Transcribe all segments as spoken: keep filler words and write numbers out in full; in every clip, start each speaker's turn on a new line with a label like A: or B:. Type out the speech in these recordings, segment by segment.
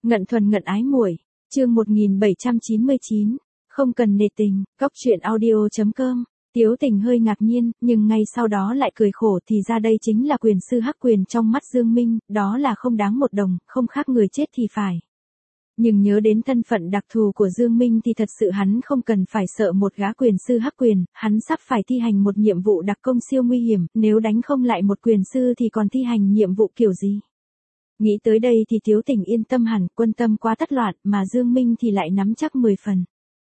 A: Ngận thuần ngận ái muội, chương một nghìn bảy trăm chín mươi chín, không cần nề tình, góc truyện audio.com. Tiếu Tình hơi ngạc nhiên, nhưng ngay sau đó lại cười khổ, thì ra đây chính là quyền sư hắc quyền trong mắt Dương Minh, đó là không đáng một đồng, không khác người chết thì phải. Nhưng nhớ đến thân phận đặc thù của Dương Minh thì thật sự hắn không cần phải sợ một gã quyền sư hắc quyền, hắn sắp phải thi hành một nhiệm vụ đặc công siêu nguy hiểm, nếu đánh không lại một quyền sư thì còn thi hành nhiệm vụ kiểu gì. Nghĩ tới đây thì Tiếu Tình yên tâm hẳn, quân tâm quá tắt loạn, mà Dương Minh thì lại nắm chắc mười phần.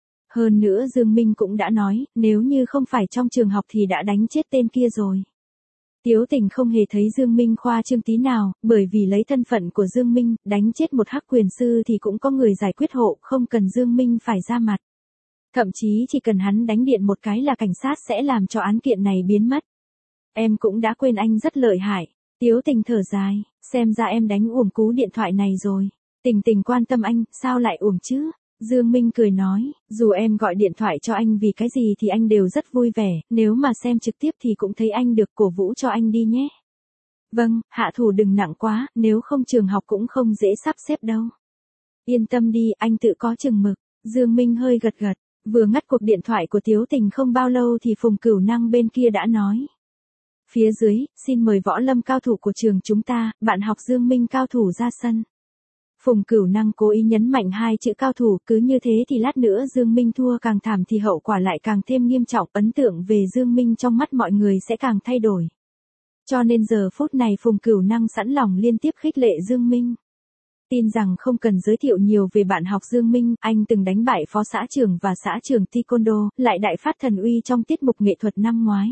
A: Hơn nữa Dương Minh cũng đã nói, nếu như không phải trong trường học thì đã đánh chết tên kia rồi. Tiếu Tình không hề thấy Dương Minh khoa trương tí nào, bởi vì lấy thân phận của Dương Minh, đánh chết một hắc quyền sư thì cũng có người giải quyết hộ, không cần Dương Minh phải ra mặt. Thậm chí chỉ cần hắn đánh điện một cái là cảnh sát sẽ làm cho án kiện này biến mất. Em cũng đã quên anh rất lợi hại. Tiếu Tình thở dài, xem ra em đánh uổng cú điện thoại này rồi. Tình Tình quan tâm anh, sao lại uổng chứ? Dương Minh cười nói, dù em gọi điện thoại cho anh vì cái gì thì anh đều rất vui vẻ, nếu mà xem trực tiếp thì cũng thấy anh được, cổ vũ cho anh đi nhé. Vâng, hạ thủ đừng nặng quá, nếu không trường học cũng không dễ sắp xếp đâu. Yên tâm đi, anh tự có chừng mực. Dương Minh hơi gật gật, vừa ngắt cuộc điện thoại của Tiếu Tình không bao lâu thì Phùng Cửu Năng bên kia đã nói. Phía dưới, xin mời võ lâm cao thủ của trường chúng ta, bạn học Dương Minh cao thủ ra sân. Phùng Cửu Năng cố ý nhấn mạnh hai chữ cao thủ, cứ như thế thì lát nữa Dương Minh thua càng thảm thì hậu quả lại càng thêm nghiêm trọng, ấn tượng về Dương Minh trong mắt mọi người sẽ càng thay đổi. Cho nên giờ phút này Phùng Cửu Năng sẵn lòng liên tiếp khích lệ Dương Minh. Tin rằng không cần giới thiệu nhiều về bạn học Dương Minh, anh từng đánh bại phó xã trưởng và xã trưởng Taekwondo, lại đại phát thần uy trong tiết mục nghệ thuật năm ngoái.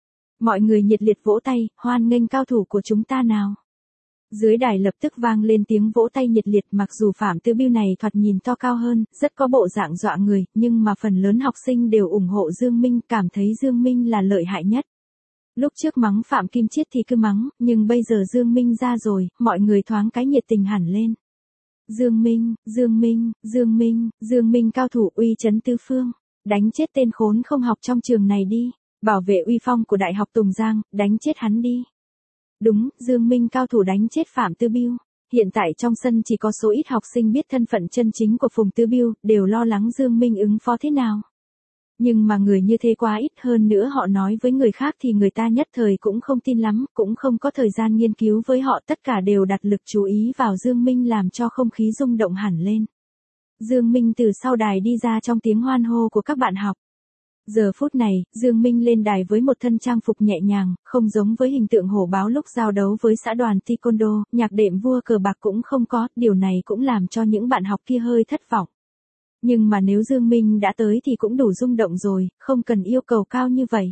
A: Mọi người nhiệt liệt vỗ tay, hoan nghênh cao thủ của chúng ta nào. Dưới đài lập tức vang lên tiếng vỗ tay nhiệt liệt, mặc dù Phạm Tư Biêu này thoạt nhìn to cao hơn, rất có bộ dạng dọa người, nhưng mà phần lớn học sinh đều ủng hộ Dương Minh, cảm thấy Dương Minh là lợi hại nhất. Lúc trước mắng Phạm Kim Chiết thì cứ mắng, nhưng bây giờ Dương Minh ra rồi, mọi người thoáng cái nhiệt tình hẳn lên. Dương Minh, Dương Minh, Dương Minh, Dương Minh cao thủ uy chấn tứ phương, đánh chết tên khốn không học trong trường này đi. Bảo vệ uy phong của Đại học Tùng Giang, đánh chết hắn đi. Đúng, Dương Minh cao thủ đánh chết Phạm Tư Biêu. Hiện tại trong sân chỉ có số ít học sinh biết thân phận chân chính của Phùng Tư Biêu, đều lo lắng Dương Minh ứng phó thế nào. Nhưng mà người như thế quá ít, hơn nữa họ nói với người khác thì người ta nhất thời cũng không tin lắm, cũng không có thời gian nghiên cứu với họ, tất cả đều đặt lực chú ý vào Dương Minh làm cho không khí rung động hẳn lên. Dương Minh từ sau đài đi ra trong tiếng hoan hô của các bạn học. Giờ phút này, Dương Minh lên đài với một thân trang phục nhẹ nhàng, không giống với hình tượng hổ báo lúc giao đấu với xã đoàn Taekwondo, nhạc đệm vua cờ bạc cũng không có, điều này cũng làm cho những bạn học kia hơi thất vọng. Nhưng mà nếu Dương Minh đã tới thì cũng đủ rung động rồi, không cần yêu cầu cao như vậy.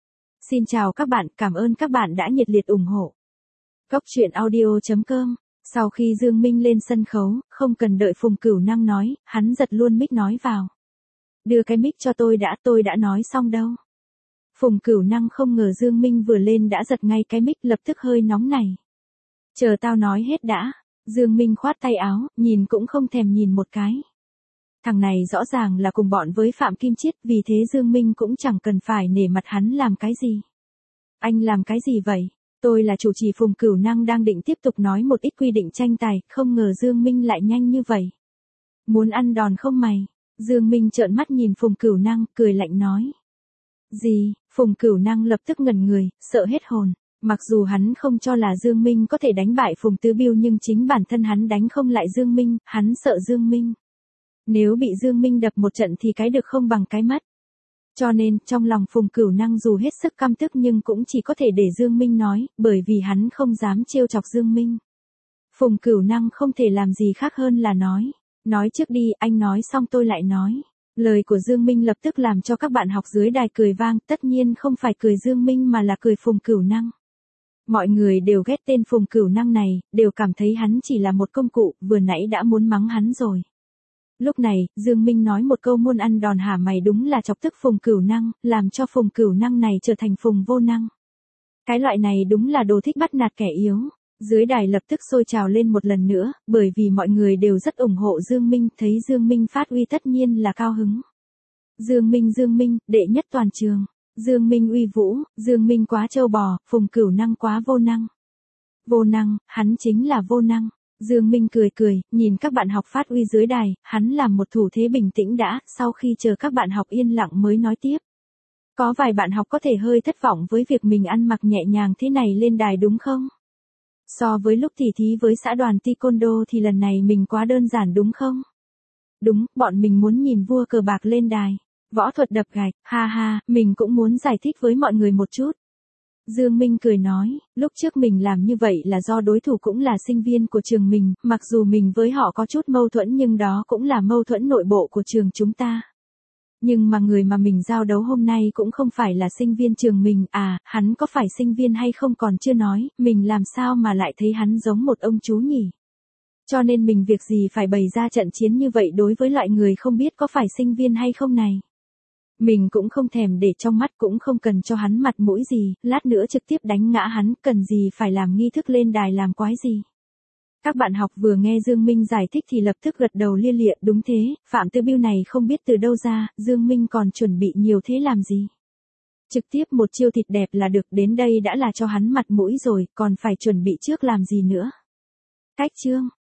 A: Xin chào các bạn, cảm ơn các bạn đã nhiệt liệt ủng hộ. Góc truyện audio.com. Sau khi Dương Minh lên sân khấu, không cần đợi Phùng Cửu Năng nói, hắn giật luôn mic nói vào. Đưa cái mic cho tôi đã, tôi đã nói xong đâu. Phùng Cửu Năng không ngờ Dương Minh vừa lên đã giật ngay cái mic, lập tức hơi nóng này. Chờ tao nói hết đã. Dương Minh khoát tay áo, nhìn cũng không thèm nhìn một cái. Thằng này rõ ràng là cùng bọn với Phạm Kim Chiết, vì thế Dương Minh cũng chẳng cần phải nể mặt hắn làm cái gì. Anh làm cái gì vậy? Tôi là chủ trì. Phùng Cửu Năng đang định tiếp tục nói một ít quy định tranh tài, không ngờ Dương Minh lại nhanh như vậy. Muốn ăn đòn không mày? Dương Minh trợn mắt nhìn Phùng Cửu Năng, cười lạnh nói. Gì? Phùng Cửu Năng lập tức ngẩn người, sợ hết hồn. Mặc dù hắn không cho là Dương Minh có thể đánh bại Phùng Tư Biêu, nhưng chính bản thân hắn đánh không lại Dương Minh, hắn sợ Dương Minh. Nếu bị Dương Minh đập một trận thì cái được không bằng cái mất. Cho nên, trong lòng Phùng Cửu Năng dù hết sức căm tức nhưng cũng chỉ có thể để Dương Minh nói, bởi vì hắn không dám trêu chọc Dương Minh. Phùng Cửu Năng không thể làm gì khác hơn là nói. Nói trước đi, anh nói xong tôi lại nói. Lời của Dương Minh lập tức làm cho các bạn học dưới đài cười vang, tất nhiên không phải cười Dương Minh mà là cười Phùng Cửu Năng. Mọi người đều ghét tên Phùng Cửu Năng này, đều cảm thấy hắn chỉ là một công cụ, vừa nãy đã muốn mắng hắn rồi. Lúc này, Dương Minh nói một câu muôn ăn đòn hả mày, đúng là chọc tức Phùng Cửu Năng, làm cho Phùng Cửu Năng này trở thành Phùng vô năng. Cái loại này đúng là đồ thích bắt nạt kẻ yếu. Dưới đài lập tức sôi trào lên một lần nữa, bởi vì mọi người đều rất ủng hộ Dương Minh, thấy Dương Minh phát uy tất nhiên là cao hứng. Dương Minh Dương Minh, đệ nhất toàn trường. Dương Minh uy vũ, Dương Minh quá trâu bò, Phùng Cửu Năng quá vô năng. Vô năng, hắn chính là vô năng. Dương Minh cười cười, nhìn các bạn học phát uy dưới đài, hắn làm một thủ thế bình tĩnh đã, sau khi chờ các bạn học yên lặng mới nói tiếp. Có vài bạn học có thể hơi thất vọng với việc mình ăn mặc nhẹ nhàng thế này lên đài đúng không? So với lúc tỉ thí với xã đoàn Taekwondo thì lần này mình quá đơn giản đúng không? Đúng, bọn mình muốn nhìn vua cờ bạc lên đài. Võ thuật đập gạch, ha ha, mình cũng muốn giải thích với mọi người một chút. Dương Minh cười nói, lúc trước mình làm như vậy là do đối thủ cũng là sinh viên của trường mình, mặc dù mình với họ có chút mâu thuẫn nhưng đó cũng là mâu thuẫn nội bộ của trường chúng ta. Nhưng mà người mà mình giao đấu hôm nay cũng không phải là sinh viên trường mình, à, hắn có phải sinh viên hay không còn chưa nói, mình làm sao mà lại thấy hắn giống một ông chú nhỉ? Cho nên mình việc gì phải bày ra trận chiến như vậy đối với loại người không biết có phải sinh viên hay không này. Mình cũng không thèm để trong mắt, cũng không cần cho hắn mặt mũi gì, lát nữa trực tiếp đánh ngã hắn, cần gì phải làm nghi thức lên đài làm quái gì. Các bạn học vừa nghe Dương Minh giải thích thì lập tức gật đầu lia lịa, đúng thế, Phạm Tư Biêu này không biết từ đâu ra, Dương Minh còn chuẩn bị nhiều thế làm gì. Trực tiếp một chiêu thịt đẹp là được, đến đây đã là cho hắn mặt mũi rồi, còn phải chuẩn bị trước làm gì nữa. Cách chương